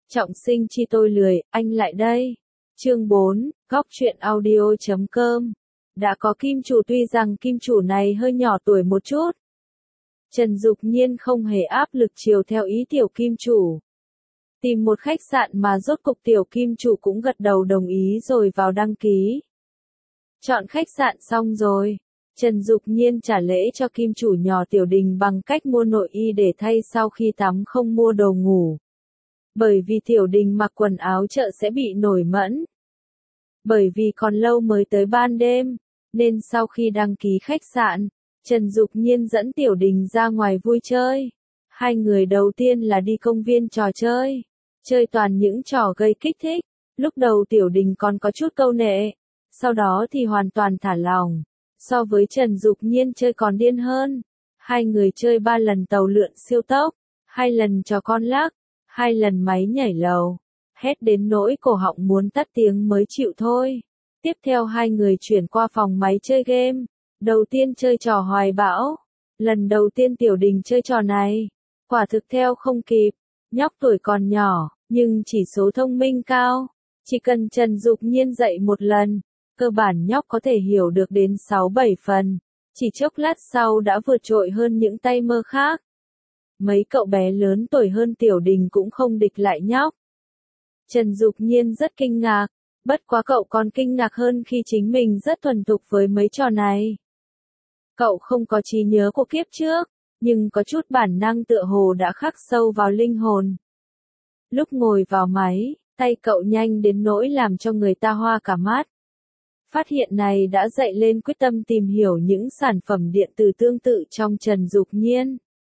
Trọng sinh chi tôi lười, anh lại đây. Chương 4, góc truyện audio.com. Đã có kim chủ, tuy rằng kim chủ này hơi nhỏ tuổi một chút. Trần Dục Nhiên không hề áp lực chiều theo ý tiểu kim chủ. Tìm một khách sạn mà rốt cục tiểu kim chủ cũng gật đầu đồng ý rồi vào đăng ký. Chọn khách sạn xong rồi, Trần Dục Nhiên trả lễ cho kim chủ nhỏ Tiểu Đình bằng cách mua nội y để thay sau khi tắm, không mua đồ ngủ. Bởi vì Tiểu Đình mặc quần áo chợ sẽ bị nổi mẫn. Bởi vì còn lâu mới tới ban đêm, nên sau khi đăng ký khách sạn, Trần Dục Nhiên dẫn Tiểu Đình ra ngoài vui chơi. Hai người đầu tiên là đi công viên trò chơi, chơi toàn những trò gây kích thích. Lúc đầu Tiểu Đình còn có chút câu nệ, sau đó thì hoàn toàn thả lỏng. So với Trần Dục Nhiên chơi còn điên hơn. Hai người chơi 3 lần tàu lượn siêu tốc, 2 lần trò con lắc, 2 lần máy nhảy lầu. Hét đến nỗi cổ họng muốn tắt tiếng mới chịu thôi. Tiếp theo hai người chuyển qua phòng máy chơi game. Đầu tiên chơi trò hoài bão. Lần đầu tiên Tiểu Đình chơi trò này, quả thực theo không kịp. Nhóc tuổi còn nhỏ, nhưng chỉ số thông minh cao. Chỉ cần Trần Dục Nhiên dạy một lần, cơ bản nhóc có thể hiểu được đến 6-7 phần. Chỉ chốc lát sau đã vượt trội hơn những tay mơ khác. Mấy cậu bé lớn tuổi hơn Tiểu Đình cũng không địch lại nhóc. Trần Dục Nhiên rất kinh ngạc, bất quá cậu còn kinh ngạc hơn khi chính mình rất thuần thục với mấy trò này. Cậu không có trí nhớ của kiếp trước, nhưng có chút bản năng tựa hồ đã khắc sâu vào linh hồn. Lúc ngồi vào máy, tay cậu nhanh đến nỗi làm cho người ta hoa cả mắt. Phát hiện này đã dậy lên quyết tâm tìm hiểu những sản phẩm điện tử tương tự trong Trần Dục Nhiên.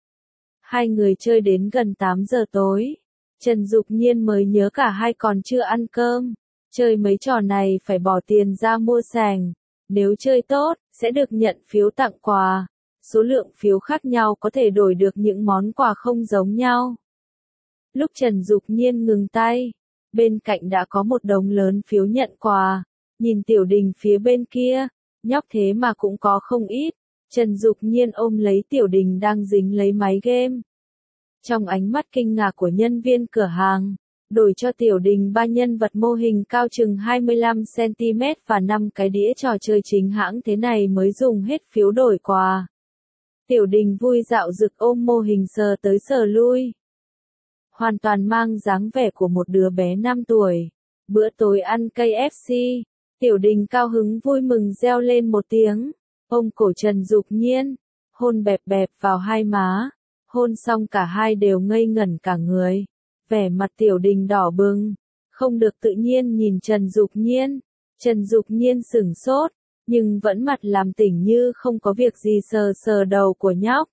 Hai người chơi đến gần 8 giờ tối. Trần Dục Nhiên mới nhớ cả hai còn chưa ăn cơm. Chơi mấy trò này phải bỏ tiền ra mua sành. Nếu chơi tốt, sẽ được nhận phiếu tặng quà. Số lượng phiếu khác nhau có thể đổi được những món quà không giống nhau. Lúc Trần Dục Nhiên ngừng tay, bên cạnh đã có một đống lớn phiếu nhận quà. Nhìn Tiểu Đình phía bên kia, nhóc thế mà cũng có không ít. Trần Dục Nhiên ôm lấy Tiểu Đình đang dính lấy máy game. Trong ánh mắt kinh ngạc của nhân viên cửa hàng, đổi cho Tiểu Đình 3 nhân vật mô hình cao chừng 25cm và 5 cái đĩa trò chơi chính hãng, thế này mới dùng hết phiếu đổi quà. Tiểu Đình vui dạo dực ôm mô hình sờ tới sờ lui. Hoàn toàn mang dáng vẻ của một đứa bé 5 tuổi. Bữa tối ăn KFC. Tiểu Đình cao hứng vui mừng reo lên một tiếng, ôm cổ Trần Dục Nhiên, hôn bẹp bẹp vào hai má. Hôn xong cả hai đều ngây ngẩn cả người. Vẻ mặt Tiểu Đình đỏ bừng, không được tự nhiên nhìn Trần Dục Nhiên. Trần Dục Nhiên sửng sốt, nhưng vẫn mặt làm tỉnh như không có việc gì, sờ sờ đầu của nhóc.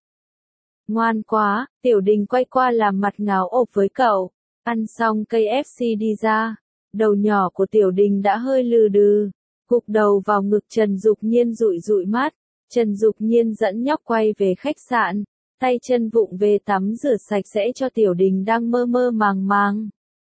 Ngoan quá, Tiểu Đình quay qua làm mặt ngáo ộp với cậu. Ăn xong KFC đi ra. Đầu nhỏ của Tiểu Đình đã hơi lừ đừ, gục đầu vào ngực Trần Dục Nhiên dụi dụi mắt. Trần Dục Nhiên dẫn nhóc quay về khách sạn, tay chân vụng về tắm rửa sạch sẽ cho Tiểu Đình đang mơ mơ màng màng.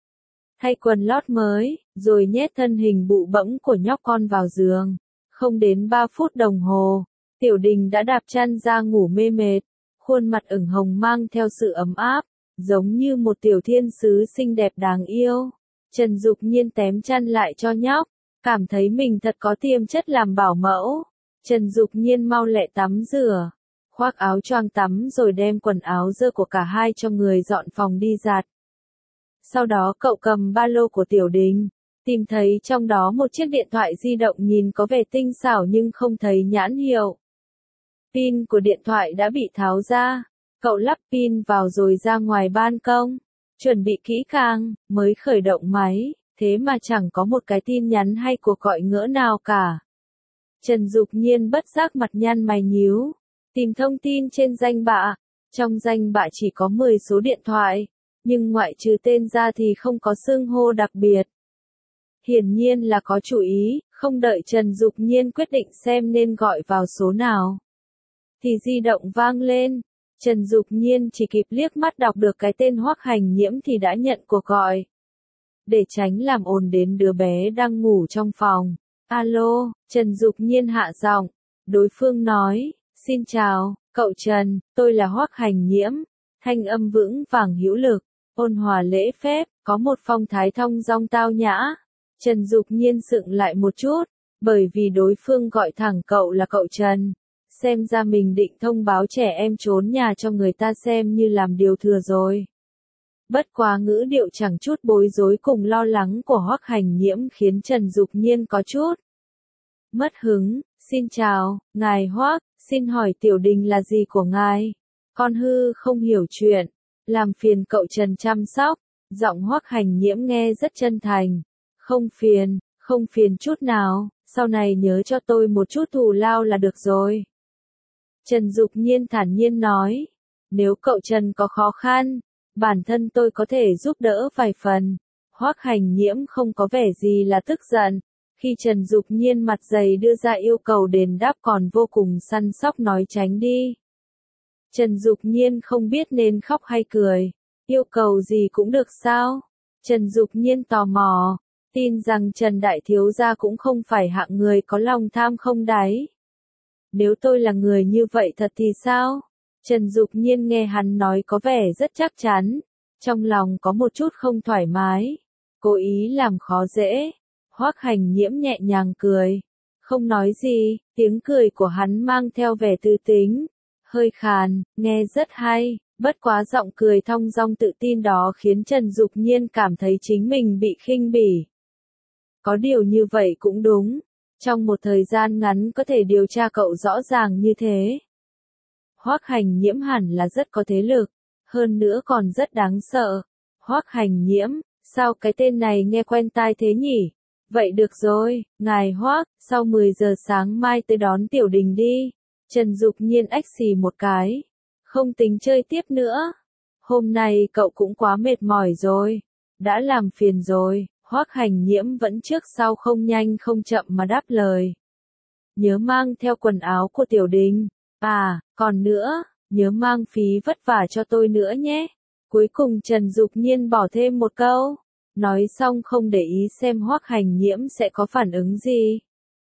Thay quần lót mới, rồi nhét thân hình bụ bẫm của nhóc con vào giường. Không đến 3 phút đồng hồ, Tiểu Đình đã đạp chăn ra ngủ mê mệt, khuôn mặt ửng hồng mang theo sự ấm áp, giống như một tiểu thiên sứ xinh đẹp đáng yêu. Trần Dục Nhiên tém chăn lại cho nhóc, cảm thấy mình thật có tiềm chất làm bảo mẫu. Trần Dục Nhiên mau lẹ tắm rửa, khoác áo choàng tắm rồi đem quần áo dơ của cả hai cho người dọn phòng đi giặt. Sau đó cậu cầm ba lô của Tiểu Đình, tìm thấy trong đó một chiếc điện thoại di động nhìn có vẻ tinh xảo nhưng không thấy nhãn hiệu. Pin của điện thoại đã bị tháo ra, cậu lắp pin vào rồi ra ngoài ban công. Chuẩn bị kỹ càng, mới khởi động máy, thế mà chẳng có một cái tin nhắn hay cuộc gọi ngỡ nào cả. Trần Dục Nhiên bất giác mặt nhăn mày nhíu, tìm thông tin trên danh bạ. Trong danh bạ chỉ có 10 số điện thoại, nhưng ngoại trừ tên ra thì không có xưng hô đặc biệt. Hiển nhiên là có chủ ý, không đợi Trần Dục Nhiên quyết định xem nên gọi vào số nào, thì di động vang lên. Trần Dục Nhiên chỉ kịp liếc mắt đọc được cái tên Hoắc Hành Nhiễm thì đã nhận cuộc gọi. Để tránh làm ồn đến đứa bé đang ngủ trong phòng. Alo, Trần Dục Nhiên hạ giọng. Đối phương nói, xin chào, cậu Trần, tôi là Hoắc Hành Nhiễm. Thanh âm vững vàng hữu lực, ôn hòa lễ phép, có một phong thái thong dong tao nhã. Trần Dục Nhiên sững lại một chút, bởi vì đối phương gọi thẳng cậu là cậu Trần. Xem ra mình định thông báo trẻ em trốn nhà cho người ta xem như làm điều thừa rồi. Bất quá ngữ điệu chẳng chút bối rối cùng lo lắng của Hoắc Hành Nhiễm khiến Trần Dục Nhiên có chút mất hứng. Xin chào, ngài Hoắc, xin hỏi tiểu đình là gì của ngài? Con hư không hiểu chuyện, làm phiền cậu Trần chăm sóc. Giọng Hoắc Hành Nhiễm nghe rất chân thành. Không phiền chút nào, sau này nhớ cho tôi một chút thù lao là được rồi. Trần Dục Nhiên thản nhiên nói, nếu cậu Trần có khó khăn, bản thân tôi có thể giúp đỡ vài phần. Hoắc Hành Nhiễm không có vẻ gì là tức giận, khi Trần Dục Nhiên mặt dày đưa ra yêu cầu đền đáp còn vô cùng săn sóc nói tránh đi. Trần Dục Nhiên không biết nên khóc hay cười, yêu cầu gì cũng được sao? Trần Dục Nhiên tò mò, tin rằng Trần Đại Thiếu Gia cũng không phải hạng người có lòng tham không đáy. Nếu tôi là người như vậy thật thì sao? Trần Dục Nhiên nghe hắn nói có vẻ rất chắc chắn, trong lòng có một chút không thoải mái, cố ý làm khó dễ. Hoắc Hành Nhiễm nhẹ nhàng cười, không nói gì, tiếng cười của hắn mang theo vẻ tư tính, hơi khàn, nghe rất hay, bất quá giọng cười thong dong tự tin đó khiến Trần Dục Nhiên cảm thấy chính mình bị khinh bỉ. Có điều như vậy cũng đúng, trong một thời gian ngắn có thể điều tra cậu rõ ràng như thế. Hoắc Hành Nhiễm hẳn là rất có thế lực, hơn nữa còn rất đáng sợ. Hoắc Hành Nhiễm, sao cái tên này nghe quen tai thế nhỉ? Vậy được rồi, ngài Hoắc, sau 10 giờ sáng mai tới đón tiểu đình đi. Trần Dục Nhiên ách xì một cái, không tính chơi tiếp nữa. Hôm nay cậu cũng quá mệt mỏi rồi, đã làm phiền rồi. Hoắc Hành Nhiễm vẫn trước sau không nhanh không chậm mà đáp lời. Nhớ mang theo quần áo của tiểu đình. À, còn nữa, nhớ mang phí vất vả cho tôi nữa nhé. Cuối cùng Trần Dục Nhiên bỏ thêm một câu. Nói xong không để ý xem Hoắc Hành Nhiễm sẽ có phản ứng gì.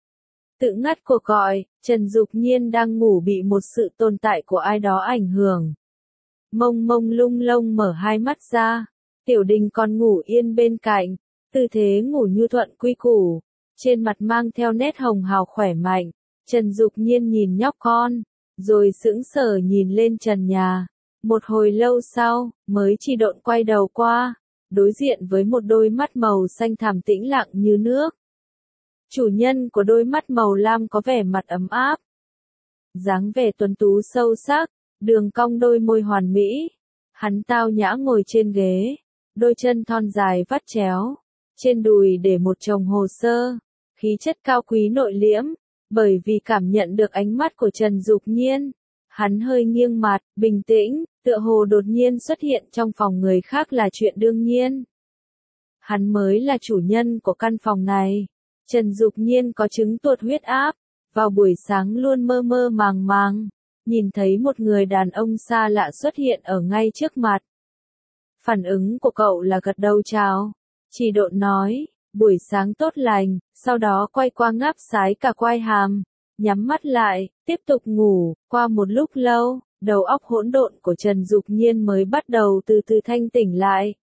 Tự ngắt cuộc gọi, Trần Dục Nhiên đang ngủ bị một sự tồn tại của ai đó ảnh hưởng. Mông mông lung lông mở hai mắt ra, tiểu đình còn ngủ yên bên cạnh, tư thế ngủ nhu thuận quy củ, trên mặt mang theo nét hồng hào khỏe mạnh. Trần Dục Nhiên nhìn nhóc con, rồi sững sờ nhìn lên trần nhà. Một hồi lâu sau, mới chỉ độn quay đầu qua, đối diện với một đôi mắt màu xanh thẳm tĩnh lặng như nước. Chủ nhân của đôi mắt màu lam có vẻ mặt ấm áp. Dáng vẻ tuấn tú sâu sắc, đường cong đôi môi hoàn mỹ. Hắn tao nhã ngồi trên ghế, đôi chân thon dài vắt chéo, trên đùi để một chồng hồ sơ, khí chất cao quý nội liễm. Bởi vì cảm nhận được ánh mắt của Trần Dục Nhiên, hắn hơi nghiêng mặt, bình tĩnh, tựa hồ đột nhiên xuất hiện trong phòng người khác là chuyện đương nhiên. Hắn mới là chủ nhân của căn phòng này. Trần Dục Nhiên có chứng tụt huyết áp, vào buổi sáng luôn mơ mơ màng màng, nhìn thấy một người đàn ông xa lạ xuất hiện ở ngay trước mặt. Phản ứng của cậu là gật đầu chào, chỉ độn nói, buổi sáng tốt lành, sau đó quay qua ngáp sái cả quai hàm, nhắm mắt lại, tiếp tục ngủ. Qua một lúc lâu, đầu óc hỗn độn của Trần Dục Nhiên mới bắt đầu từ từ thanh tỉnh lại.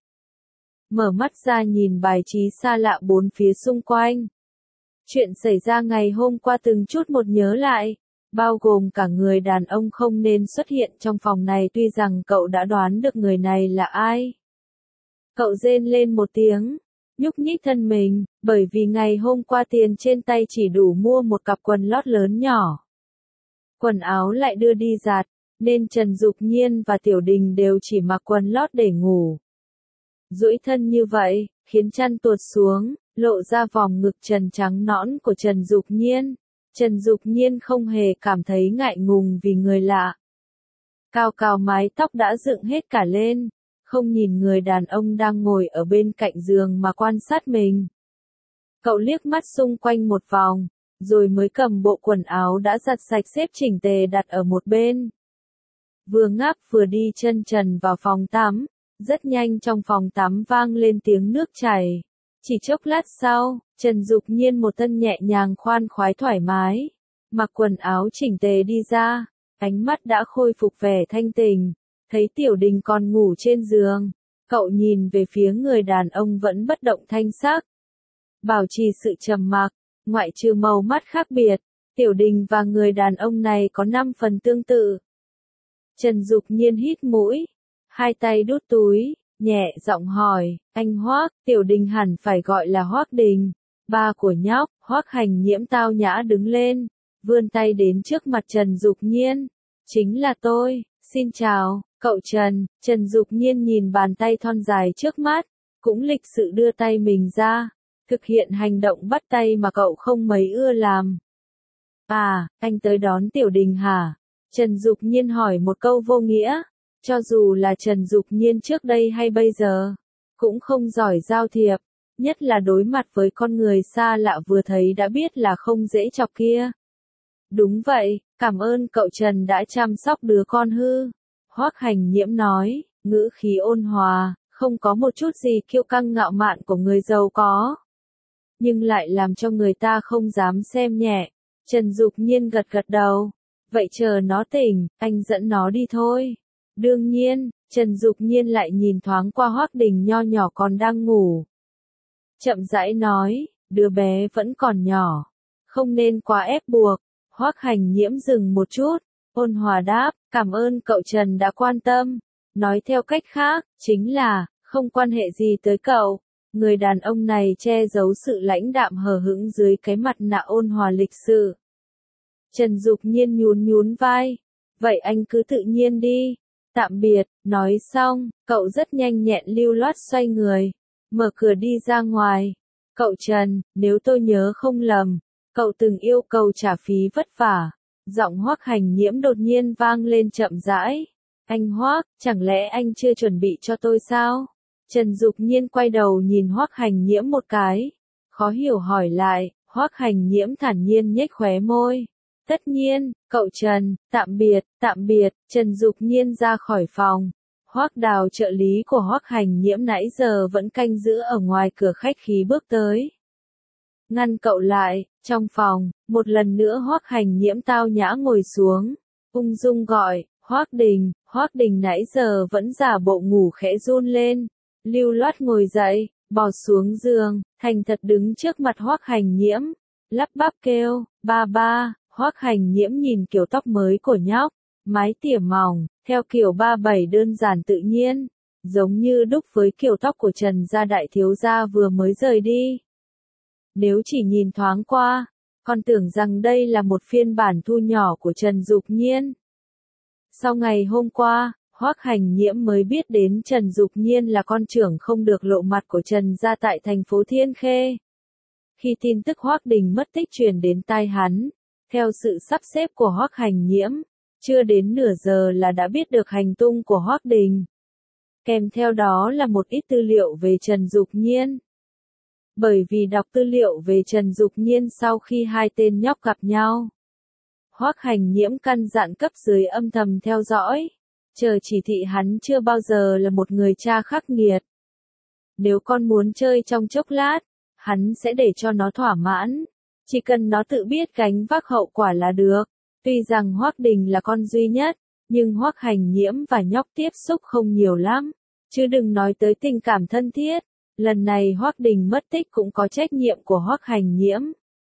Mở mắt ra nhìn bài trí xa lạ bốn phía xung quanh. Chuyện xảy ra ngày hôm qua từng chút một nhớ lại, bao gồm cả người đàn ông không nên xuất hiện trong phòng này. Tuy rằng cậu đã đoán được người này là ai. Cậu rên lên một tiếng, nhúc nhích thân mình, bởi vì ngày hôm qua tiền trên tay chỉ đủ mua một cặp quần lót lớn nhỏ. Quần áo lại đưa đi giặt, nên Trần Dục Nhiên và Tiểu Đình đều chỉ mặc quần lót để ngủ. Duỗi thân như vậy, khiến chăn tuột xuống, lộ ra vòng ngực trần trắng nõn của Trần Dục Nhiên. Trần Dục Nhiên không hề cảm thấy ngại ngùng vì người lạ. Cao cao mái tóc đã dựng hết cả lên, không nhìn người đàn ông đang ngồi ở bên cạnh giường mà quan sát mình. Cậu liếc mắt xung quanh một vòng, rồi mới cầm bộ quần áo đã giặt sạch xếp chỉnh tề đặt ở một bên. Vừa ngáp vừa đi chân trần vào phòng tắm, rất nhanh trong phòng tắm vang lên tiếng nước chảy. Chỉ chốc lát sau, Trần Dục Nhiên một thân nhẹ nhàng khoan khoái thoải mái, mặc quần áo chỉnh tề đi ra, ánh mắt đã khôi phục vẻ thanh tỉnh, thấy Tiểu Đình còn ngủ trên giường. Cậu nhìn về phía người đàn ông vẫn bất động thanh sắc. Bảo trì sự trầm mặc, ngoại trừ màu mắt khác biệt, Tiểu Đình và người đàn ông này có 5 phần tương tự. Trần Dục Nhiên hít mũi, hai tay đút túi, nhẹ giọng hỏi, anh Hoác, Tiểu Đình hẳn phải gọi là Hoác Đình, ba của nhóc. Hoác Hành Nhiễm tao nhã đứng lên, vươn tay đến trước mặt Trần Dục Nhiên. Chính là tôi, xin chào, cậu Trần. Trần Dục Nhiên nhìn bàn tay thon dài trước mắt, cũng lịch sự đưa tay mình ra, thực hiện hành động bắt tay mà cậu không mấy ưa làm. À, anh tới đón Tiểu Đình hả? Trần Dục Nhiên hỏi một câu vô nghĩa. Cho dù là Trần Dục Nhiên trước đây hay bây giờ, cũng không giỏi giao thiệp, nhất là đối mặt với con người xa lạ vừa thấy đã biết là không dễ chọc kia. Đúng vậy, cảm ơn cậu Trần đã chăm sóc đứa con hư. Hoác Hành Nhiễm nói, ngữ khí ôn hòa, không có một chút gì kiêu căng ngạo mạn của người giàu có, nhưng lại làm cho người ta không dám xem nhẹ. Trần Dục Nhiên gật gật đầu. Vậy chờ nó tỉnh, anh dẫn nó đi thôi. Đương nhiên, Trần Dục Nhiên lại nhìn thoáng qua Hoác Đình nho nhỏ còn đang ngủ. Chậm rãi nói, đứa bé vẫn còn nhỏ, không nên quá ép buộc. Hoác Hành Nhiễm dừng một chút, ôn hòa đáp, cảm ơn cậu Trần đã quan tâm. Nói theo cách khác, chính là, không quan hệ gì tới cậu. Người đàn ông này che giấu sự lãnh đạm hờ hững dưới cái mặt nạ ôn hòa lịch sự. Trần Dục Nhiên nhún nhún vai. Vậy anh cứ tự nhiên đi. Tạm biệt. Nói xong, cậu rất nhanh nhẹn lưu loát xoay người, mở cửa đi ra ngoài. Cậu Trần, nếu tôi nhớ không lầm, cậu từng yêu cầu trả phí vất vả. Giọng Hoác Hành Nhiễm đột nhiên vang lên chậm rãi. Anh Hoác, chẳng lẽ anh chưa chuẩn bị cho tôi sao? Trần Dục Nhiên quay đầu nhìn Hoác Hành Nhiễm một cái, khó hiểu hỏi lại. Hoác Hành Nhiễm thản nhiên nhếch khóe môi. Tất nhiên, cậu Trần, tạm biệt, tạm biệt. Trần Dục Nhiên ra khỏi phòng. Hoác Đào trợ lý của Hoác Hành Nhiễm nãy giờ vẫn canh giữ ở ngoài cửa khách khí bước tới, ngăn cậu lại. Trong phòng, một lần nữa Hoác Hành Nhiễm tao nhã ngồi xuống, ung dung gọi, Hoác Đình. Hoác Đình nãy giờ vẫn giả bộ ngủ khẽ run lên, lưu loát ngồi dậy, bò xuống giường, thành thật đứng trước mặt Hoác Hành Nhiễm, lắp bắp kêu, ba ba. Hoác Hành Nhiễm nhìn kiểu tóc mới của nhóc, mái tỉa mỏng, theo kiểu 37 đơn giản tự nhiên, giống như đúc với kiểu tóc của Trần gia đại thiếu gia vừa mới rời đi. Nếu chỉ nhìn thoáng qua, con tưởng rằng đây là một phiên bản thu nhỏ của Trần Dục Nhiên. Sau ngày hôm qua, Hoác Hành Nhiễm mới biết đến Trần Dục Nhiên là con trưởng không được lộ mặt của Trần gia tại thành phố Thiên Khê. Khi tin tức Hoác Đình mất tích truyền đến tai hắn, theo sự sắp xếp của Hoác Hành Nhiễm, chưa đến nửa giờ là đã biết được hành tung của Hoác Đình. Kèm theo đó là một ít tư liệu về Trần Dục Nhiên. Bởi vì đọc tư liệu về Trần Dục Nhiên sau khi hai tên nhóc gặp nhau, Hoác Hành Nhiễm căn dặn cấp dưới âm thầm theo dõi, chờ chỉ thị hắn chưa bao giờ là một người cha khắc nghiệt. Nếu con muốn chơi trong chốc lát, hắn sẽ để cho nó thỏa mãn, chỉ cần nó tự biết gánh vác hậu quả là được. Tuy rằng Hoác Đình là con duy nhất, nhưng Hoác Hành Nhiễm và nhóc tiếp xúc không nhiều lắm, chứ đừng nói tới tình cảm thân thiết. Lần này Hoác Đình mất tích cũng có trách nhiệm của Hoác Hành Nhiễm.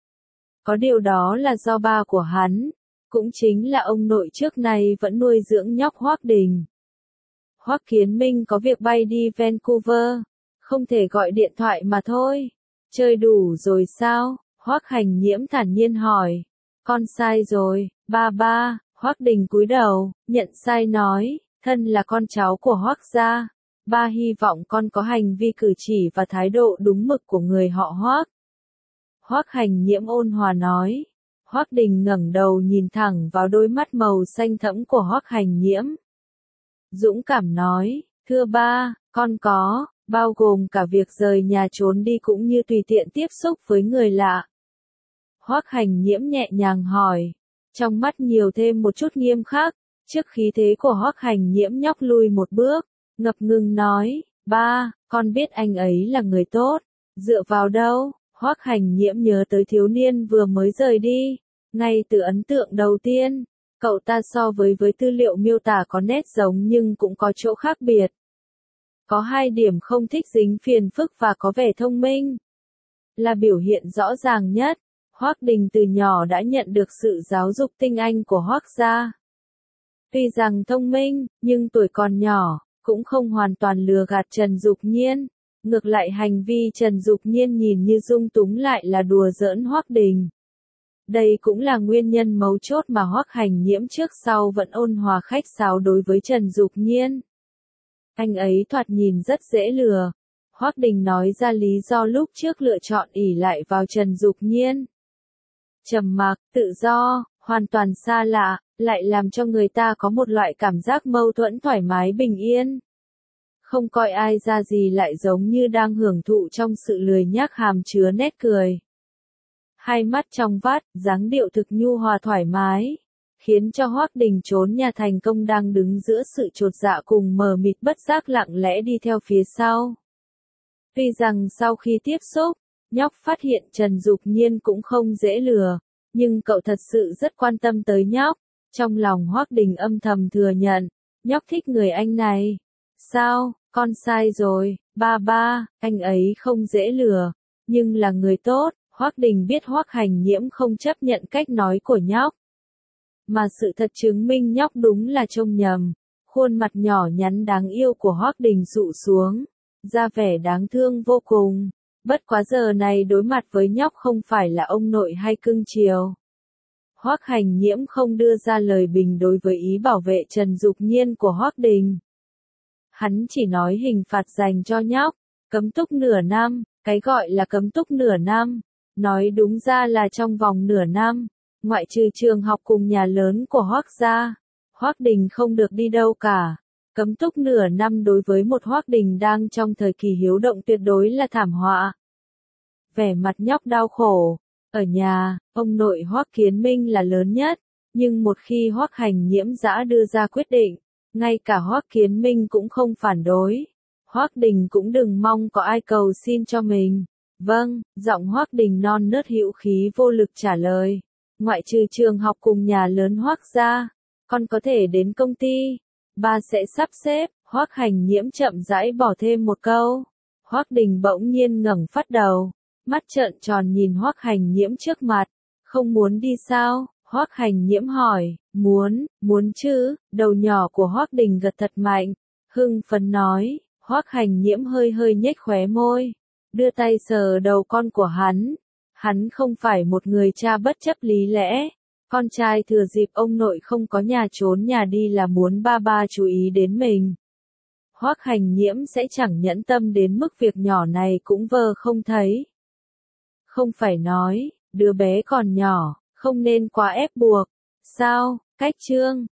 Có điều đó là do ba của hắn, cũng chính là ông nội trước này vẫn nuôi dưỡng nhóc Hoác Đình. Hoác Kiến Minh có việc bay đi Vancouver, không thể gọi điện thoại mà thôi. Chơi đủ rồi sao? Hoác Hành Nhiễm thản nhiên hỏi. Con sai rồi, ba ba. Hoác Đình cúi đầu, nhận sai nói, thân là con cháu của Hoác gia, ba hy vọng con có hành vi cử chỉ và thái độ đúng mực của người họ Hoác. Hoác Hành Nhiễm ôn hòa nói. Hoác Đình ngẩng đầu nhìn thẳng vào đôi mắt màu xanh thẫm của Hoác Hành Nhiễm. Dũng cảm nói, thưa ba, con có, bao gồm cả việc rời nhà trốn đi cũng như tùy tiện tiếp xúc với người lạ. Hoác Hành Nhiễm nhẹ nhàng hỏi, trong mắt nhiều thêm một chút nghiêm khắc. Trước khí thế của Hoác Hành Nhiễm nhóc lui một bước, ngập ngừng nói, ba, con biết anh ấy là người tốt. Dựa vào đâu? Hoác Hành Nhiễm nhớ tới thiếu niên vừa mới rời đi. Ngay từ ấn tượng đầu tiên, cậu ta so với tư liệu miêu tả có nét giống nhưng cũng có chỗ khác biệt. Có hai điểm không thích dính phiền phức và có vẻ thông minh. Là biểu hiện rõ ràng nhất. Hoắc Đình từ nhỏ đã nhận được sự giáo dục tinh anh của Hoắc gia. Tuy rằng thông minh, nhưng tuổi còn nhỏ, cũng không hoàn toàn lừa gạt Trần Dục Nhiên. Ngược lại hành vi Trần Dục Nhiên nhìn như dung túng lại là đùa giỡn Hoắc Đình. Đây cũng là nguyên nhân mấu chốt mà Hoắc Hành Nhiễm trước sau vẫn ôn hòa khách sáo đối với Trần Dục Nhiên. Anh ấy thoạt nhìn rất dễ lừa. Hoắc Đình nói ra lý do lúc trước lựa chọn ỷ lại vào Trần Dục Nhiên. Trầm mặc, tự do, hoàn toàn xa lạ, lại làm cho người ta có một loại cảm giác mâu thuẫn thoải mái bình yên. Không coi ai ra gì lại giống như đang hưởng thụ trong sự lười nhác hàm chứa nét cười. Hai mắt trong vắt, dáng điệu thực nhu hòa thoải mái, khiến cho Hoắc Đình trốn nhà thành công đang đứng giữa sự chột dạ cùng mờ mịt bất giác lặng lẽ đi theo phía sau. Tuy rằng sau khi tiếp xúc, nhóc phát hiện Trần Dục Nhiên cũng không dễ lừa, nhưng cậu thật sự rất quan tâm tới nhóc. Trong lòng Hoắc Đình âm thầm thừa nhận, nhóc thích người anh này. Sao, con sai rồi, ba, anh ấy không dễ lừa, nhưng là người tốt. Hoắc Đình biết Hoắc Hành Nhiễm không chấp nhận cách nói của nhóc. Mà sự thật chứng minh nhóc đúng là trông nhầm. Khuôn mặt nhỏ nhắn đáng yêu của Hoắc Đình dụ xuống, ra vẻ đáng thương vô cùng. Bất quá giờ này đối mặt với nhóc không phải là ông nội hay cưng chiều. Hoắc Hành Nhiễm không đưa ra lời bình đối với ý bảo vệ Trần Dục Nhiên của Hoắc Đình. Hắn chỉ nói hình phạt dành cho nhóc, cấm túc nửa năm, cái gọi là cấm túc nửa năm, nói đúng ra là trong vòng nửa năm, ngoại trừ trường học cùng nhà lớn của Hoắc gia, Hoắc Đình không được đi đâu cả. Cấm túc nửa năm đối với một Hoắc Đình đang trong thời kỳ hiếu động tuyệt đối là thảm họa. Vẻ mặt nhóc đau khổ. Ở nhà, ông nội Hoắc Kiến Minh là lớn nhất, nhưng một khi Hoắc Hành Nhiễm dã đưa ra quyết định, ngay cả Hoắc Kiến Minh cũng không phản đối. Hoắc Đình cũng đừng mong có ai cầu xin cho mình. Vâng, giọng Hoắc Đình non nớt hữu khí vô lực trả lời. Ngoại trừ trường học cùng nhà lớn Hoắc gia, con có thể đến công ty. Ba sẽ sắp xếp. Hoắc Hành Nhiễm chậm rãi bỏ thêm một câu. Hoắc Đình bỗng nhiên ngẩng phát đầu, mắt trợn tròn nhìn Hoắc Hành Nhiễm trước mặt. Không muốn đi sao? Hoắc Hành Nhiễm hỏi. Muốn chứ. Đầu nhỏ của Hoắc Đình gật thật mạnh, hưng phấn nói. Hoắc Hành Nhiễm hơi hơi nhếch khóe môi, đưa tay sờ đầu con của hắn. Hắn không phải một người cha bất chấp lý lẽ. Con trai thừa dịp ông nội không có nhà trốn nhà đi là muốn ba chú ý đến mình. Hoắc Hành Nhiễm sẽ chẳng nhẫn tâm đến mức việc nhỏ này cũng vờ không thấy. Không phải nói, đứa bé còn nhỏ, không nên quá ép buộc. Sao, cách chương